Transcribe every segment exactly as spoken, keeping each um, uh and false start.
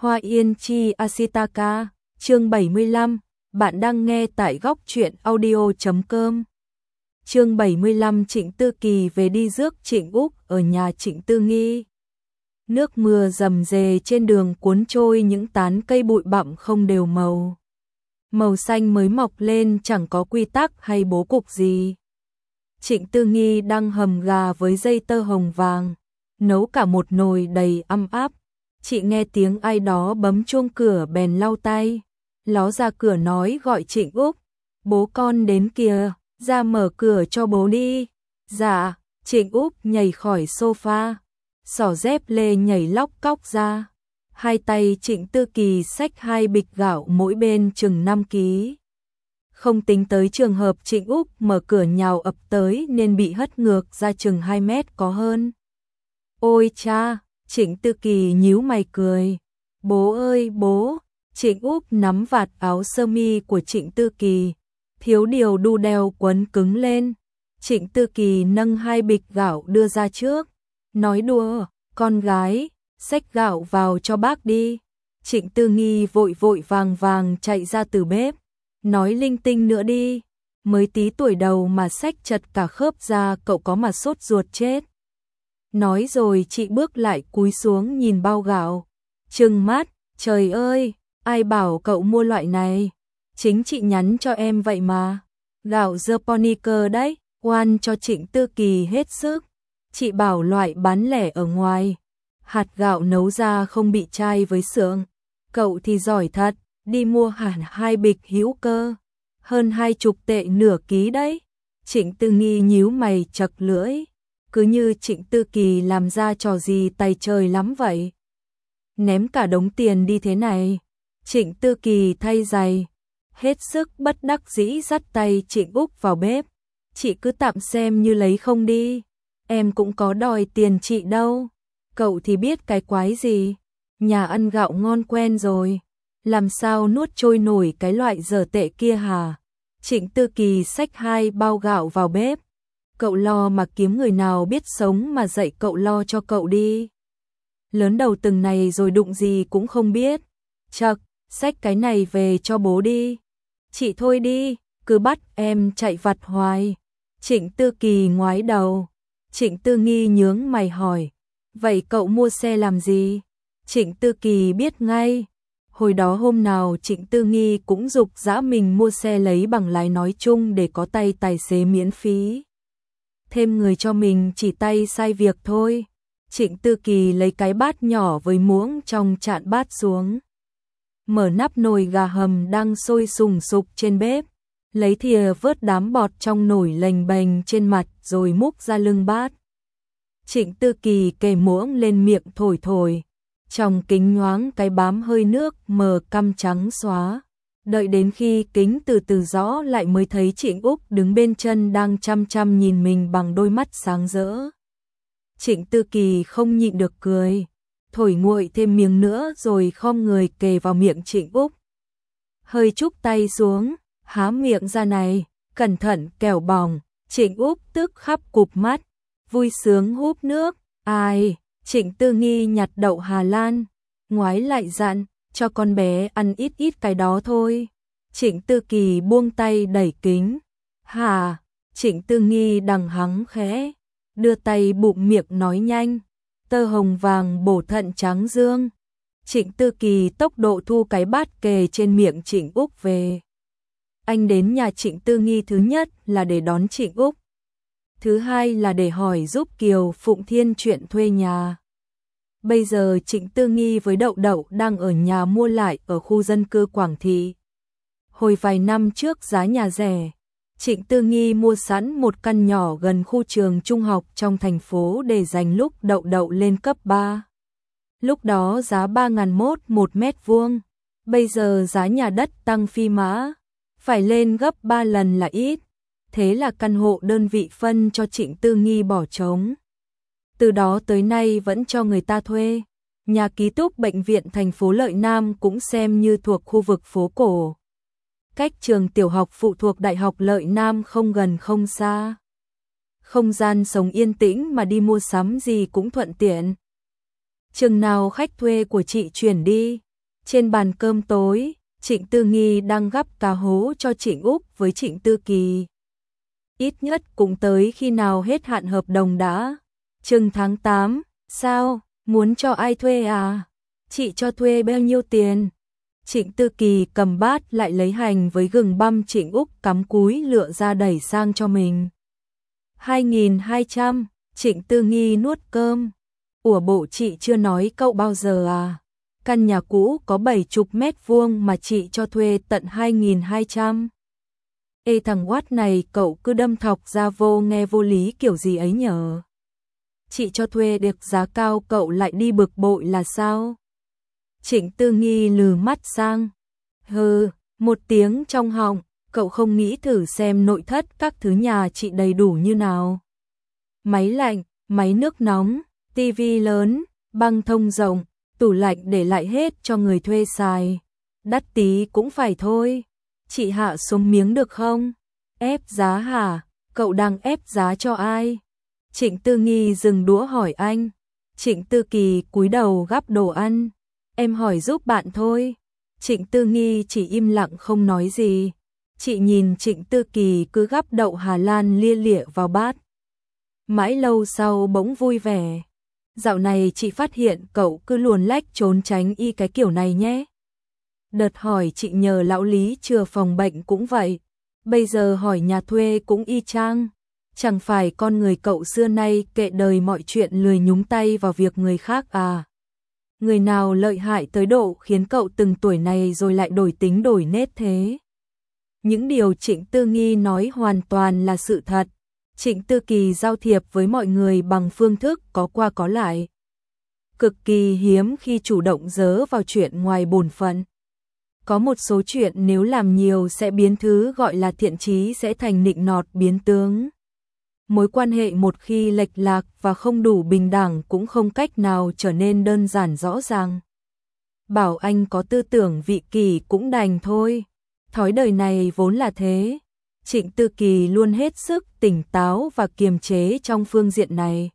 Hoa Yên Chi Asitaka, chương bảy mươi lăm, bạn đang nghe tại góc truyện audio chấm com. Chương bảy mươi lăm Trịnh Tư Kỳ về đi rước Trịnh Úc ở nhà Trịnh Tư Nghi. Nước mưa rầm rề trên đường cuốn trôi những tán cây bụi bặm không đều màu. Màu xanh mới mọc lên chẳng có quy tắc hay bố cục gì. Trịnh Tư Nghi đang hầm gà với dây tơ hồng vàng, nấu cả một nồi đầy ăm áp. Chị nghe tiếng ai đó bấm chuông cửa bèn lau tay, ló ra cửa nói gọi Trịnh Úc, bố con đến kìa, ra mở cửa cho bố đi. Dạ, Trịnh Úc nhảy khỏi sofa, xỏ dép lê nhảy lóc cóc ra. Hai tay Trịnh Tư Kỳ xách hai bịch gạo mỗi bên chừng năm ký. Không tính tới trường hợp Trịnh Úc mở cửa nhào ập tới nên bị hất ngược ra chừng hai mét có hơn. Ôi cha! Trịnh Tư Kỳ nhíu mày cười. Bố ơi bố! Trịnh Úc nắm vạt áo sơ mi của Trịnh Tư Kỳ, thiếu điều đu đeo quấn cứng lên. Trịnh Tư Kỳ nâng hai bịch gạo đưa ra trước, nói đùa, con gái, xách gạo vào cho bác đi. Trịnh Tư Nghi vội vội vàng vàng chạy ra từ bếp, nói linh tinh nữa đi, mới tí tuổi đầu mà xách chật cả khớp ra cậu có mà sốt ruột chết. Nói rồi chị bước lại cúi xuống nhìn bao gạo, trừng mắt, trời ơi, ai bảo cậu mua loại này, chính chị nhắn cho em vậy mà. Gạo Japonica đấy, oan cho Trịnh Tư Kỳ hết sức. Chị bảo loại bán lẻ ở ngoài, hạt gạo nấu ra không bị chai với sượng. Cậu thì giỏi thật, đi mua hẳn hai bịch hữu cơ, hơn hai chục tệ nửa ký đấy. Trịnh Tư Nghi nhíu mày chật lưỡi, cứ như Trịnh Tư Kỳ làm ra trò gì tày trời lắm vậy. Ném cả đống tiền đi thế này. Trịnh Tư Kỳ thay giày, hết sức bất đắc dĩ dắt tay Trịnh Úc vào bếp. Chị cứ tạm xem như lấy không đi, em cũng có đòi tiền chị đâu. Cậu thì biết cái quái gì, nhà ăn gạo ngon quen rồi, làm sao nuốt trôi nổi cái loại dở tệ kia hả? Trịnh Tư Kỳ xách hai bao gạo vào bếp. Cậu lo mà kiếm người nào biết sống mà dạy cậu lo cho cậu đi. Lớn đầu từng này rồi đụng gì cũng không biết. Chật, xách cái này về cho bố đi. Chị thôi đi, cứ bắt em chạy vặt hoài. Trịnh Tư Kỳ ngoái đầu. Trịnh Tư Nghi nhướng mày hỏi, vậy cậu mua xe làm gì? Trịnh Tư Kỳ biết ngay. Hồi đó hôm nào Trịnh Tư Nghi cũng giục dã mình mua xe lấy bằng lái nói chung để có tay tài xế miễn phí. Thêm người cho mình chỉ tay sai việc thôi. Trịnh Tư Kỳ lấy cái bát nhỏ với muỗng trong chạn bát xuống, mở nắp nồi gà hầm đang sôi sùng sục trên bếp, lấy thìa vớt đám bọt trong nồi lềnh bềnh trên mặt rồi múc ra lưng bát. Trịnh Tư Kỳ kề muỗng lên miệng thổi thổi, trong kính nhoáng cái bám hơi nước mờ căm trắng xóa. Đợi đến khi kính từ từ rõ lại mới thấy Trịnh Úc đứng bên chân đang chăm chăm nhìn mình bằng đôi mắt sáng rỡ. Trịnh Tư Kỳ không nhịn được cười, thổi nguội thêm miếng nữa rồi khom người kề vào miệng Trịnh Úc. Hơi chúc tay xuống, há miệng ra này, cẩn thận kẻo bỏng. Trịnh Úc tức khắp cụp mắt, vui sướng húp nước. Ai? Trịnh Tư Nghi nhặt đậu Hà Lan, ngoái lại dặn, cho con bé ăn ít ít cái đó thôi. Trịnh Tư Kỳ buông tay đẩy kính. Hà? Trịnh Tư Nghi đằng hắng khẽ, đưa tay bụm miệng nói nhanh, tơ hồng vàng bổ thận trắng dương. Trịnh Tư Kỳ tốc độ thu cái bát kề trên miệng Trịnh Úc về. Anh đến nhà Trịnh Tư Nghi thứ nhất là để đón Trịnh Úc, thứ hai là để hỏi giúp Kiều Phụng Thiên chuyện thuê nhà. Bây giờ Trịnh Tư Nghi với Đậu Đậu đang ở nhà mua lại ở khu dân cư Quảng Thị. Hồi vài năm trước giá nhà rẻ, Trịnh Tư Nghi mua sẵn một căn nhỏ gần khu trường trung học trong thành phố để dành lúc Đậu Đậu lên cấp ba. Lúc đó giá ba nghìn mốt một mét vuông, bây giờ giá nhà đất tăng phi mã, phải lên gấp ba lần là ít. Thế là căn hộ đơn vị phân cho Trịnh Tư Nghi bỏ trống. Từ đó tới nay vẫn cho người ta thuê. Nhà ký túc bệnh viện thành phố Lợi Nam cũng xem như thuộc khu vực phố cổ. Cách trường tiểu học phụ thuộc Đại học Lợi Nam không gần không xa. Không gian sống yên tĩnh mà đi mua sắm gì cũng thuận tiện. Chừng nào khách thuê của chị chuyển đi, Trên bàn cơm tối, Trịnh Tư Nghi đang gắp cá hố cho Trịnh Úc với Trịnh Tư Kỳ. Ít nhất cũng tới khi nào hết hạn hợp đồng đã. Chừng tháng tám, sao, muốn cho ai thuê à? Chị cho thuê bao nhiêu tiền? Trịnh Tư Kỳ cầm bát lại lấy hành với gừng băm Trịnh Úc cắm cúi lựa ra đẩy sang cho mình. hai nghìn hai trăm, Trịnh Tư Nghi nuốt cơm. Ủa bộ chị chưa nói cậu bao giờ à? Căn nhà cũ có bảy chục mét vuông mà chị cho thuê tận hai nghìn hai trăm. Ê thằng Watt này cậu cứ đâm thọc ra vô nghe vô lý kiểu gì ấy nhở? Chị cho thuê được giá cao cậu lại đi bực bội là sao? Trịnh Tư Nghi lừ mắt sang. Hừ, một tiếng trong họng, cậu không nghĩ thử xem nội thất các thứ nhà chị đầy đủ như nào. Máy lạnh, máy nước nóng, tivi lớn, băng thông rộng, tủ lạnh để lại hết cho người thuê xài. Đắt tí cũng phải thôi. Chị hạ xuống miếng được không? Ép giá hả? Cậu đang ép giá cho ai? Trịnh Tư Nghi dừng đũa hỏi anh. Trịnh Tư Kỳ cúi đầu gắp đồ ăn. Em hỏi giúp bạn thôi. Trịnh Tư Nghi chỉ im lặng không nói gì. Chị nhìn Trịnh Tư Kỳ cứ gắp đậu Hà Lan lia lịa vào bát. Mãi lâu sau bỗng vui vẻ. Dạo này chị phát hiện cậu cứ luồn lách trốn tránh y cái kiểu này nhé. Đợt hỏi chị nhờ lão Lý chừa phòng bệnh cũng vậy. Bây giờ hỏi nhà thuê cũng y chang. Chẳng phải con người cậu xưa nay kệ đời mọi chuyện lười nhúng tay vào việc người khác à? Người nào lợi hại tới độ khiến cậu từng tuổi này rồi lại đổi tính đổi nết thế? Những điều Trịnh Tư Nghi nói hoàn toàn là sự thật. Trịnh Tư Kỳ giao thiệp với mọi người bằng phương thức có qua có lại. Cực kỳ hiếm khi chủ động dớ vào chuyện ngoài bổn phận. Có một số chuyện nếu làm nhiều sẽ biến thứ gọi là thiện chí sẽ thành nịnh nọt biến tướng. Mối quan hệ một khi lệch lạc và không đủ bình đẳng cũng không cách nào trở nên đơn giản rõ ràng. Bảo anh có tư tưởng vị kỷ cũng đành thôi. Thói đời này vốn là thế. Trịnh Tư Kỳ luôn hết sức tỉnh táo và kiềm chế trong phương diện này.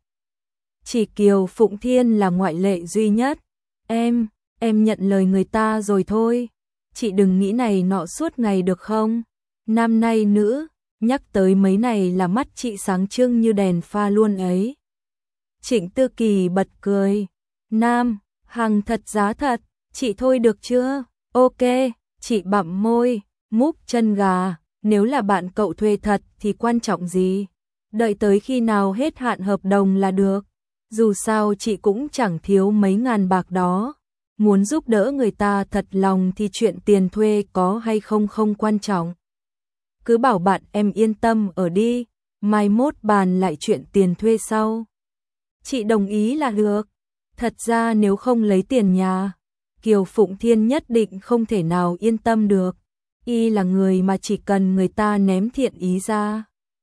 Chỉ Kiều Phụng Thiên là ngoại lệ duy nhất. Em, em nhận lời người ta rồi thôi. Chị đừng nghĩ này nọ suốt ngày được không? Nam nay nữ, nhắc tới mấy này là mắt chị sáng trưng như đèn pha luôn ấy. Trịnh Tư Kỳ bật cười. Nam, hàng thật giá thật, chị thôi được chưa? Ok, chị bặm môi, múc chân gà. Nếu là bạn cậu thuê thật thì quan trọng gì? Đợi tới khi nào hết hạn hợp đồng là được. Dù sao chị cũng chẳng thiếu mấy ngàn bạc đó. Muốn giúp đỡ người ta thật lòng thì chuyện tiền thuê có hay không không quan trọng. Cứ bảo bạn em yên tâm ở đi, mai mốt bàn lại chuyện tiền thuê sau. Chị đồng ý là được. Thật ra nếu không lấy tiền nhà, Kiều Phụng Thiên nhất định không thể nào yên tâm được. Y là người mà chỉ cần người ta ném thiện ý ra,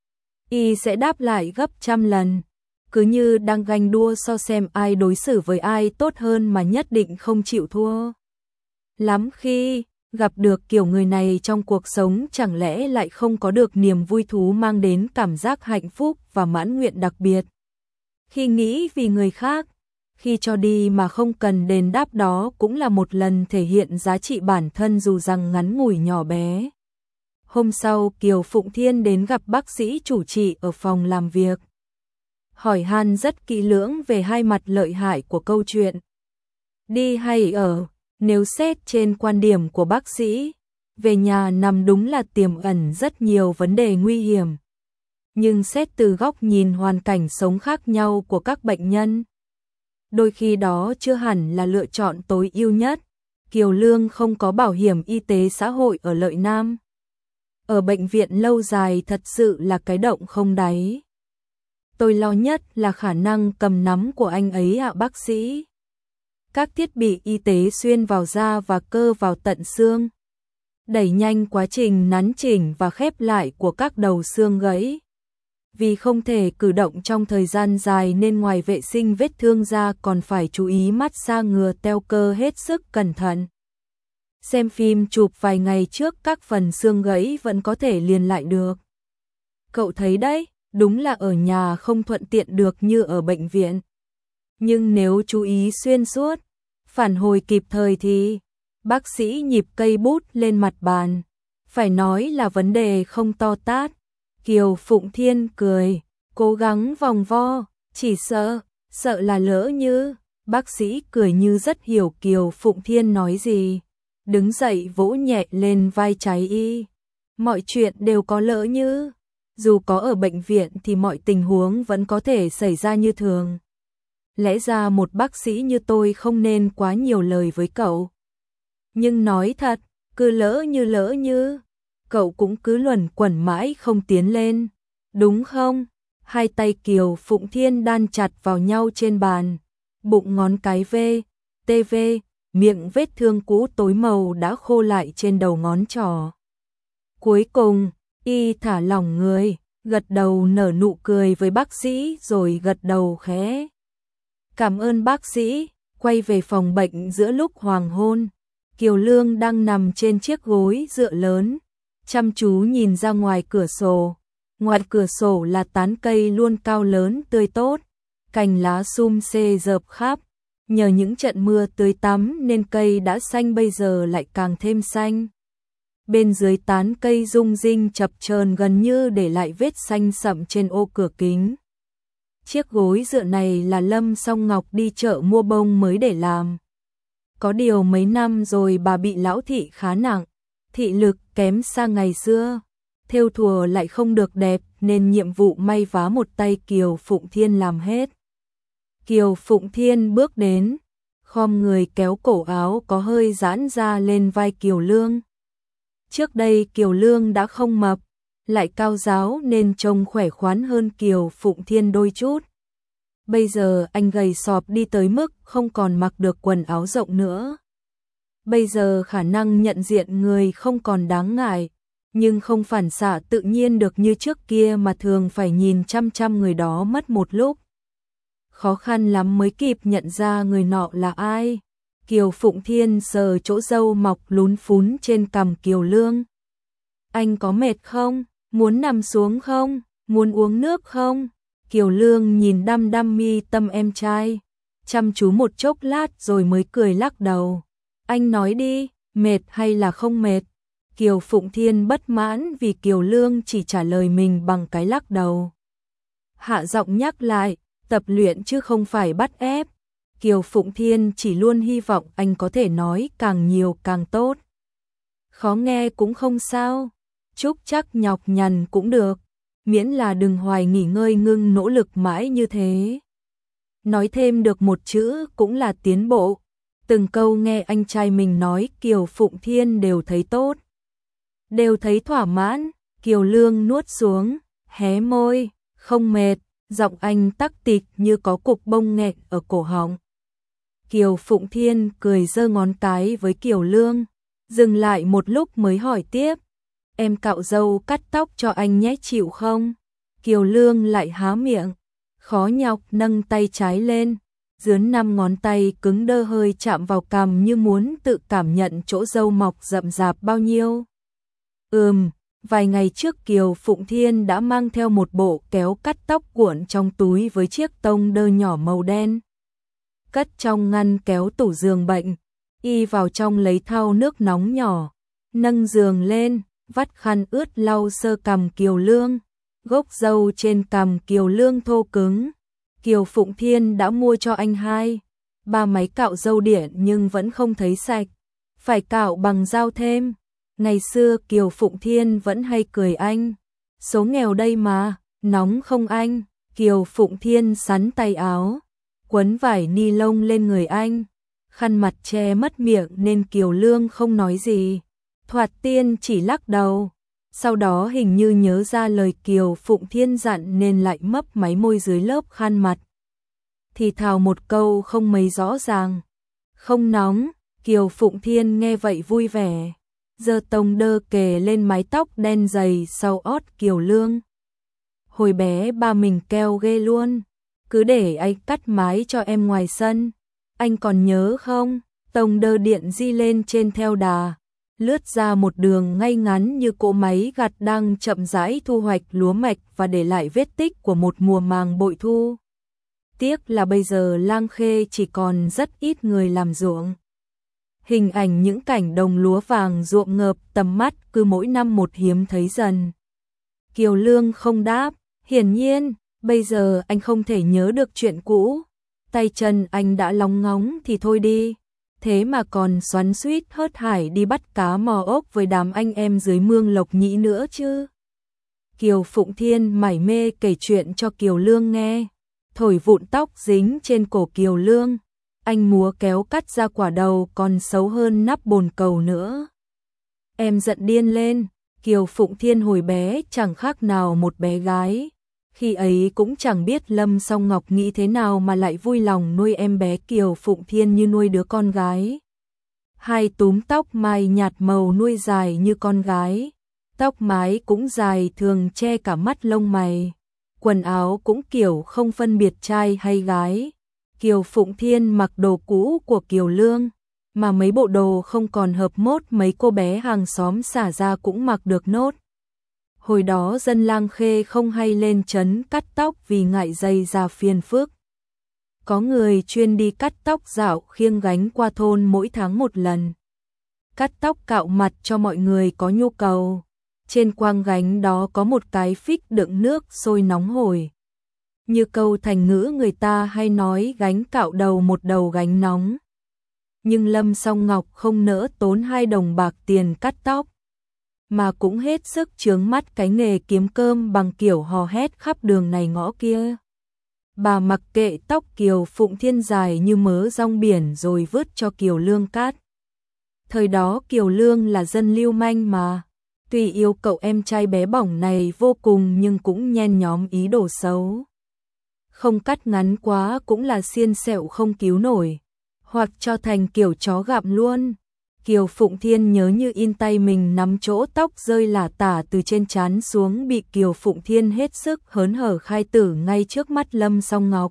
Y sẽ đáp lại gấp trăm lần. Cứ như đang ganh đua so xem ai đối xử với ai tốt hơn mà nhất định không chịu thua. Lắm khi gặp được kiểu người này trong cuộc sống chẳng lẽ lại không có được niềm vui thú mang đến cảm giác hạnh phúc và mãn nguyện đặc biệt. Khi nghĩ vì người khác, khi cho đi mà không cần đền đáp đó cũng là một lần thể hiện giá trị bản thân dù rằng ngắn ngủi nhỏ bé. Hôm sau Kiều Phụng Thiên đến gặp bác sĩ chủ trị ở phòng làm việc. Hỏi han rất kỹ lưỡng về hai mặt lợi hại của câu chuyện. Đi hay ở, nếu xét trên quan điểm của bác sĩ, về nhà nằm đúng là tiềm ẩn rất nhiều vấn đề nguy hiểm. Nhưng xét từ góc nhìn hoàn cảnh sống khác nhau của các bệnh nhân, đôi khi đó chưa hẳn là lựa chọn tối ưu nhất. Kiều Lương không có bảo hiểm y tế xã hội ở Lợi Nam. Ở bệnh viện lâu dài thật sự là cái động không đáy. Tôi lo nhất là khả năng cầm nắm của anh ấy ạ bác sĩ. Các thiết bị y tế xuyên vào da và cơ vào tận xương, đẩy nhanh quá trình nắn chỉnh và khép lại của các đầu xương gãy. Vì không thể cử động trong thời gian dài nên ngoài vệ sinh vết thương da còn phải chú ý mát xa ngừa teo cơ hết sức cẩn thận. Xem phim chụp vài ngày trước các phần xương gãy vẫn có thể liền lại được. Cậu thấy đấy, đúng là ở nhà không thuận tiện được như ở bệnh viện. Nhưng nếu chú ý xuyên suốt, phản hồi kịp thời thì Bác sĩ nhịp cây bút lên mặt bàn. Phải nói là vấn đề không to tát. Kiều Phụng Thiên cười, cố gắng vòng vo, chỉ sợ, sợ là lỡ như. Bác sĩ cười như rất hiểu Kiều Phụng Thiên nói gì. Đứng dậy vỗ nhẹ lên vai trái y. Mọi chuyện đều có lỡ như. Dù có ở bệnh viện thì mọi tình huống vẫn có thể xảy ra như thường. Lẽ ra một bác sĩ như tôi không nên quá nhiều lời với cậu. Nhưng nói thật, cứ lỡ như lỡ như, cậu cũng cứ luẩn quẩn mãi không tiến lên, đúng không? Hai tay Kiều Phụng Thiên đan chặt vào nhau trên bàn, bụng ngón cái V, tê vê, miệng vết thương cũ tối màu đã khô lại trên đầu ngón trỏ. Cuối cùng, y thả lỏng người, gật đầu nở nụ cười với bác sĩ rồi gật đầu khẽ. Cảm ơn bác sĩ, quay về phòng bệnh giữa lúc hoàng hôn. Kiều Lương đang nằm trên chiếc gối dựa lớn, chăm chú nhìn ra ngoài cửa sổ. Ngoài cửa sổ là tán cây luôn cao lớn tươi tốt, cành lá sum xê rợp khắp. Nhờ những trận mưa tưới tắm nên cây đã xanh bây giờ lại càng thêm xanh. Bên dưới tán cây rung rinh chập chờn gần như để lại vết xanh sậm trên ô cửa kính. Chiếc gối dựa này là Lâm Song Ngọc đi chợ mua bông mới để làm. Có điều mấy năm rồi bà bị lão thị khá nặng, thị lực kém xa ngày xưa, thêu thùa lại không được đẹp nên nhiệm vụ may vá một tay Kiều Phụng Thiên làm hết. Kiều Phụng Thiên bước đến, khom người kéo cổ áo có hơi giãn ra lên vai Kiều Lương. Trước đây Kiều Lương đã không mập, lại cao ráo nên trông khỏe khoắn hơn Kiều Phụng Thiên đôi chút. Bây giờ anh gầy sọp đi tới mức không còn mặc được quần áo rộng nữa. Bây giờ khả năng nhận diện người không còn đáng ngại, nhưng không phản xạ tự nhiên được như trước kia mà thường phải nhìn chăm chăm người đó mất một lúc. Khó khăn lắm mới kịp nhận ra người nọ là ai. Kiều Phụng Thiên sờ chỗ râu mọc lún phún trên cằm Kiều Lương. Anh có mệt không? Muốn nằm xuống không? Muốn uống nước không? Kiều Lương nhìn đăm đăm mi tâm em trai, chăm chú một chốc lát rồi mới cười lắc đầu. Anh nói đi, mệt hay là không mệt? Kiều Phụng Thiên bất mãn vì Kiều Lương chỉ trả lời mình bằng cái lắc đầu. Hạ giọng nhắc lại, tập luyện chứ không phải bắt ép. Kiều Phụng Thiên chỉ luôn hy vọng anh có thể nói càng nhiều càng tốt. Khó nghe cũng không sao, chúc chắc nhọc nhằn cũng được, miễn là đừng hoài nghỉ ngơi ngưng nỗ lực mãi như thế. Nói thêm được một chữ cũng là tiến bộ. Từng câu nghe anh trai mình nói Kiều Phụng Thiên đều thấy tốt, đều thấy thỏa mãn. Kiều Lương nuốt xuống, hé môi, không mệt, giọng anh tắc tịch như có cục bông nghẹt ở cổ họng. Kiều Phụng Thiên cười giơ ngón cái với Kiều Lương, dừng lại một lúc mới hỏi tiếp. Em cạo râu cắt tóc cho anh nhé, chịu không? Kiều Lương lại há miệng, khó nhọc nâng tay trái lên, dướn năm ngón tay cứng đơ hơi chạm vào cằm như muốn tự cảm nhận chỗ râu mọc rậm rạp bao nhiêu. Ừm, vài ngày trước Kiều Phụng Thiên đã mang theo một bộ kéo cắt tóc cuộn trong túi với chiếc tông đơ nhỏ màu đen. Cất trong ngăn kéo tủ giường bệnh, y vào trong lấy thau nước nóng nhỏ, nâng giường lên, vắt khăn ướt lau sơ cằm Kiều Lương. Gốc râu trên cằm Kiều Lương thô cứng. Kiều Phụng Thiên đã mua cho anh hai, ba máy cạo râu điện nhưng vẫn không thấy sạch, phải cạo bằng dao thêm. Ngày xưa Kiều Phụng Thiên vẫn hay cười anh, số nghèo đây mà, nóng không anh? Kiều Phụng Thiên sắn tay áo, quấn vải ni lông lên người anh, khăn mặt che mất miệng nên Kiều Lương không nói gì. Thoạt tiên chỉ lắc đầu, sau đó hình như nhớ ra lời Kiều Phụng Thiên dặn nên lại mấp máy môi dưới lớp khăn mặt. Thì thào một câu không mấy rõ ràng. Không nóng. Kiều Phụng Thiên nghe vậy vui vẻ, giơ tông đơ kề lên mái tóc đen dày sau ót Kiều Lương. Hồi bé ba mình keo ghê luôn, cứ để anh cắt mái cho em ngoài sân. Anh còn nhớ không? Tông đơ điện di lên trên theo đà, lướt ra một đường ngay ngắn như cỗ máy gặt đang chậm rãi thu hoạch lúa mạch và để lại vết tích của một mùa màng bội thu. Tiếc là bây giờ Lang Khê chỉ còn rất ít người làm ruộng. Hình ảnh những cảnh đồng lúa vàng ruộng ngợp tầm mắt cứ mỗi năm một hiếm thấy dần. Kiều Lương không đáp, hiển nhiên, bây giờ anh không thể nhớ được chuyện cũ. Tay chân anh đã lóng ngóng thì thôi đi. Thế mà còn xoắn xuýt hớt hải đi bắt cá mò ốc với đám anh em dưới mương Lộc Nhĩ nữa chứ. Kiều Phụng Thiên mải mê kể chuyện cho Kiều Lương nghe. Thổi vụn tóc dính trên cổ Kiều Lương. Anh múa kéo cắt ra quả đầu còn xấu hơn nắp bồn cầu nữa. Em giận điên lên. Kiều Phụng Thiên hồi bé chẳng khác nào một bé gái. Khi ấy cũng chẳng biết Lâm Song Ngọc nghĩ thế nào mà lại vui lòng nuôi em bé Kiều Phụng Thiên như nuôi đứa con gái. Hai túm tóc mai nhạt màu nuôi dài như con gái. Tóc mái cũng dài thường che cả mắt lông mày. Quần áo cũng kiểu không phân biệt trai hay gái. Kiều Phụng Thiên mặc đồ cũ của Kiều Lương, mà mấy bộ đồ không còn hợp mốt mấy cô bé hàng xóm xả ra cũng mặc được nốt. Hồi đó dân Lang Khê không hay lên trấn cắt tóc vì ngại dây ra phiền phức. Có người chuyên đi cắt tóc dạo khiêng gánh qua thôn mỗi tháng một lần. Cắt tóc cạo mặt cho mọi người có nhu cầu. Trên quang gánh đó có một cái phích đựng nước sôi nóng hổi. Như câu thành ngữ người ta hay nói gánh cạo đầu một đầu gánh nóng. Nhưng Lâm Song Ngọc không nỡ tốn hai đồng bạc tiền cắt tóc, mà cũng hết sức chướng mắt cái nghề kiếm cơm bằng kiểu hò hét khắp đường này ngõ kia. Bà mặc kệ tóc Kiều Phụng Thiên dài như mớ rong biển rồi vứt cho Kiều Lương cắt. Thời đó Kiều Lương là dân lưu manh mà, tuy yêu cậu em trai bé bỏng này vô cùng nhưng cũng nhen nhóm ý đồ xấu. Không cắt ngắn quá cũng là xiên sẹo không cứu nổi, hoặc cho thành kiểu chó gặm luôn. Kiều Phụng Thiên nhớ như in tay mình nắm chỗ tóc rơi lả tả từ trên trán xuống bị Kiều Phụng Thiên hết sức hớn hở khai tử ngay trước mắt Lâm Song Ngọc.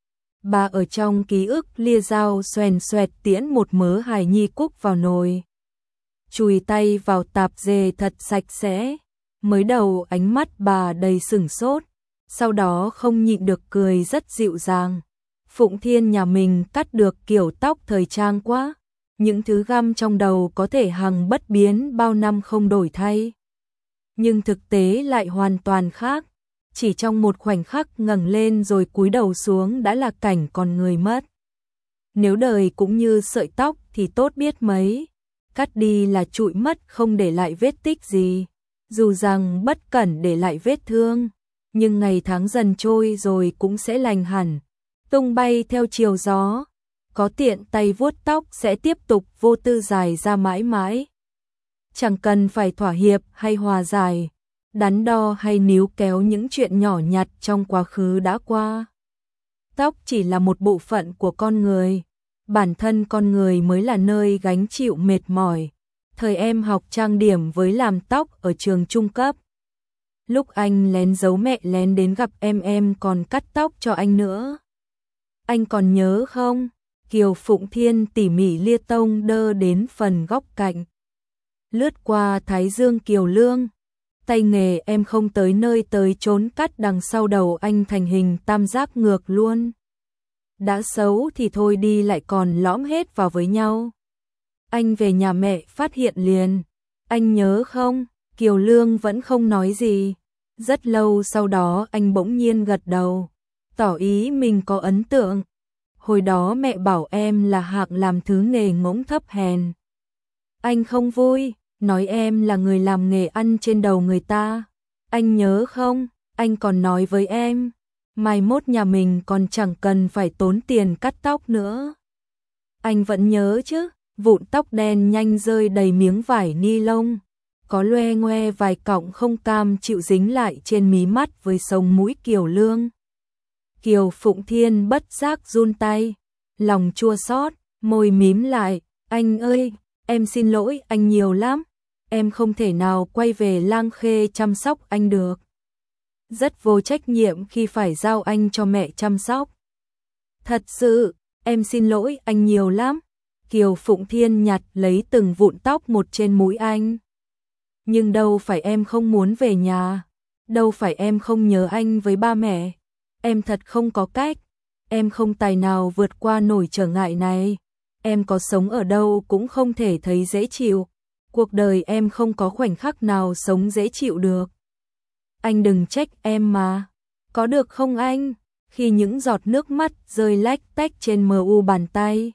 Bà ở trong ký ức lia dao xoèn xoẹt tiễn một mớ hài nhi cúc vào nồi. Chùi tay vào tạp dề thật sạch sẽ. Mới đầu ánh mắt bà đầy sửng sốt, sau đó không nhịn được cười rất dịu dàng. Phụng Thiên nhà mình cắt được kiểu tóc thời trang quá. Những thứ găm trong đầu có thể hằng bất biến bao năm không đổi thay. Nhưng thực tế lại hoàn toàn khác. Chỉ trong một khoảnh khắc ngẩng lên rồi cúi đầu xuống đã là cảnh còn người mất. Nếu đời cũng như sợi tóc thì tốt biết mấy. Cắt đi là trụi mất không để lại vết tích gì. Dù rằng bất cẩn để lại vết thương, nhưng ngày tháng dần trôi rồi cũng sẽ lành hẳn, tung bay theo chiều gió. Có tiện tay vuốt tóc sẽ tiếp tục vô tư dài ra mãi mãi. Chẳng cần phải thỏa hiệp hay hòa giải, đắn đo hay níu kéo những chuyện nhỏ nhặt trong quá khứ đã qua. Tóc chỉ là một bộ phận của con người, bản thân con người mới là nơi gánh chịu mệt mỏi. Thời em học trang điểm với làm tóc ở trường trung cấp. Lúc anh lén giấu mẹ lén đến gặp em em còn cắt tóc cho anh nữa. Anh còn nhớ không? Kiều Phụng Thiên tỉ mỉ lia tông đơ đến phần góc cạnh. Lướt qua thái dương Kiều Lương. Tay nghề em không tới nơi tới chốn cắt đằng sau đầu anh thành hình tam giác ngược luôn. Đã xấu thì thôi đi lại còn lõm hết vào với nhau. Anh về nhà mẹ phát hiện liền. Anh nhớ không? Kiều Lương vẫn không nói gì. Rất lâu sau đó anh bỗng nhiên gật đầu, tỏ ý mình có ấn tượng. Hồi đó mẹ bảo em là hạng làm thứ nghề ngỗng thấp hèn. Anh không vui, nói em là người làm nghề ăn trên đầu người ta. Anh nhớ không? Anh còn nói với em, mai mốt nhà mình còn chẳng cần phải tốn tiền cắt tóc nữa. Anh vẫn nhớ chứ? Vụn tóc đen nhanh rơi đầy miếng vải ni lông, có loe ngoe vài cọng không cam chịu dính lại trên mí mắt với sống mũi Kiều Lương. Kiều Phụng Thiên bất giác run tay, lòng chua xót, môi mím lại. Anh ơi, em xin lỗi anh nhiều lắm. Em không thể nào quay về Lang Khê chăm sóc anh được. Rất vô trách nhiệm khi phải giao anh cho mẹ chăm sóc. Thật sự, em xin lỗi anh nhiều lắm. Kiều Phụng Thiên nhặt lấy từng vụn tóc một trên mũi anh. Nhưng đâu phải em không muốn về nhà. Đâu phải em không nhớ anh với ba mẹ. Em thật không có cách. Em không tài nào vượt qua nổi trở ngại này. em có sống ở đâu cũng không thể thấy dễ chịu. Cuộc đời em không có khoảnh khắc nào sống dễ chịu được. Anh đừng trách em mà. Có được không anh? Khi những giọt nước mắt rơi lách tách trên mờ u bàn tay.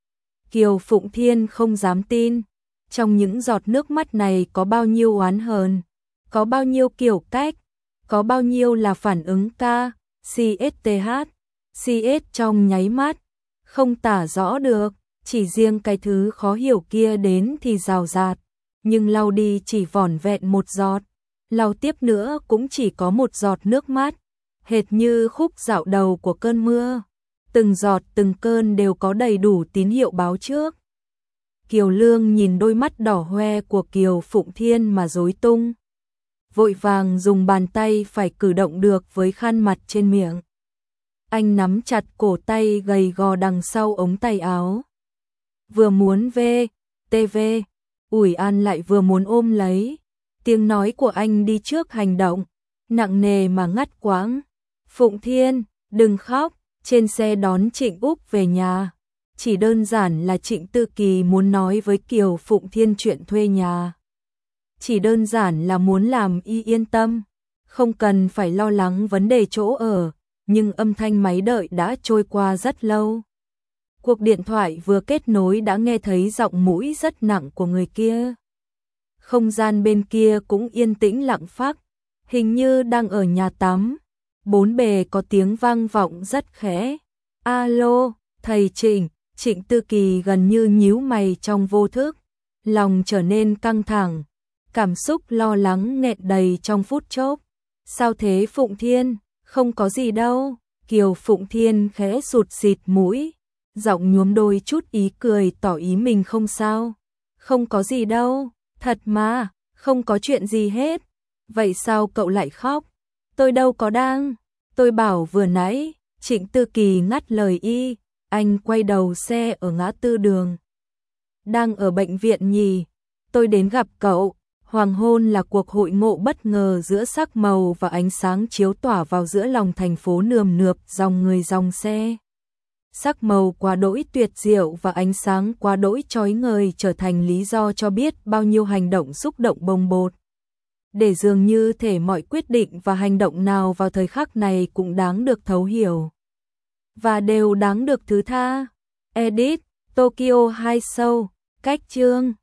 Kiều Phụng Thiên không dám tin. Trong những giọt nước mắt này có bao nhiêu oán hờn, có bao nhiêu kiểu cách, có bao nhiêu là phản ứng ca, xê ét tê hát, xê ét trong nháy mắt, không tả rõ được, chỉ riêng cái thứ khó hiểu kia đến thì rào rạt, nhưng lau đi chỉ vỏn vẹn một giọt, lau tiếp nữa cũng chỉ có một giọt nước mắt, hệt như khúc dạo đầu của cơn mưa, từng giọt từng cơn đều có đầy đủ tín hiệu báo trước. Kiều Lương nhìn đôi mắt đỏ hoe của Kiều Phụng Thiên mà rối tung. Vội vàng dùng bàn tay phải cử động được với khăn mặt trên miệng. Anh nắm chặt cổ tay gầy gò đằng sau ống tay áo. Vừa muốn về, tê vê, ủi an lại vừa muốn ôm lấy. Tiếng nói của anh đi trước hành động, nặng nề mà ngắt quãng. Phụng Thiên, đừng khóc, trên xe đón Trịnh Úc về nhà. Chỉ đơn giản là Trịnh Tư Kỳ muốn nói với Kiều Phụng Thiên chuyện thuê nhà. Chỉ đơn giản là muốn làm y yên tâm, không cần phải lo lắng vấn đề chỗ ở, nhưng âm thanh máy đợi đã trôi qua rất lâu. Cuộc điện thoại vừa kết nối đã nghe thấy giọng mũi rất nặng của người kia. Không gian bên kia cũng yên tĩnh lặng phắc, hình như đang ở nhà tắm. Bốn bề có tiếng vang vọng rất khẽ. Alo, thầy Trịnh. Trịnh Tư Kỳ gần như nhíu mày trong vô thức, lòng trở nên căng thẳng, cảm xúc lo lắng nghẹn đầy trong phút chốc. Sao thế Phụng Thiên? Không có gì đâu. Kiều Phụng Thiên khẽ sụt xịt mũi, giọng nhuốm đôi chút ý cười tỏ ý mình không sao. Không có gì đâu, thật mà, không có chuyện gì hết. Vậy sao cậu lại khóc? Tôi đâu có đang. Tôi bảo vừa nãy. Trịnh Tư Kỳ ngắt lời y. Anh quay đầu xe ở ngã tư đường. Đang ở bệnh viện nhỉ? Tôi đến gặp cậu. Hoàng hôn là cuộc hội ngộ bất ngờ giữa sắc màu và ánh sáng chiếu tỏa vào giữa lòng thành phố nườm nượp dòng người dòng xe. Sắc màu quá đỗi tuyệt diệu và ánh sáng quá đỗi chói ngời trở thành lý do cho biết bao nhiêu hành động xúc động bồng bột. Để dường như thể mọi quyết định và hành động nào vào thời khắc này cũng đáng được thấu hiểu. Và đều đáng được thứ tha. Edit, Tokyo hai Show, cách chương.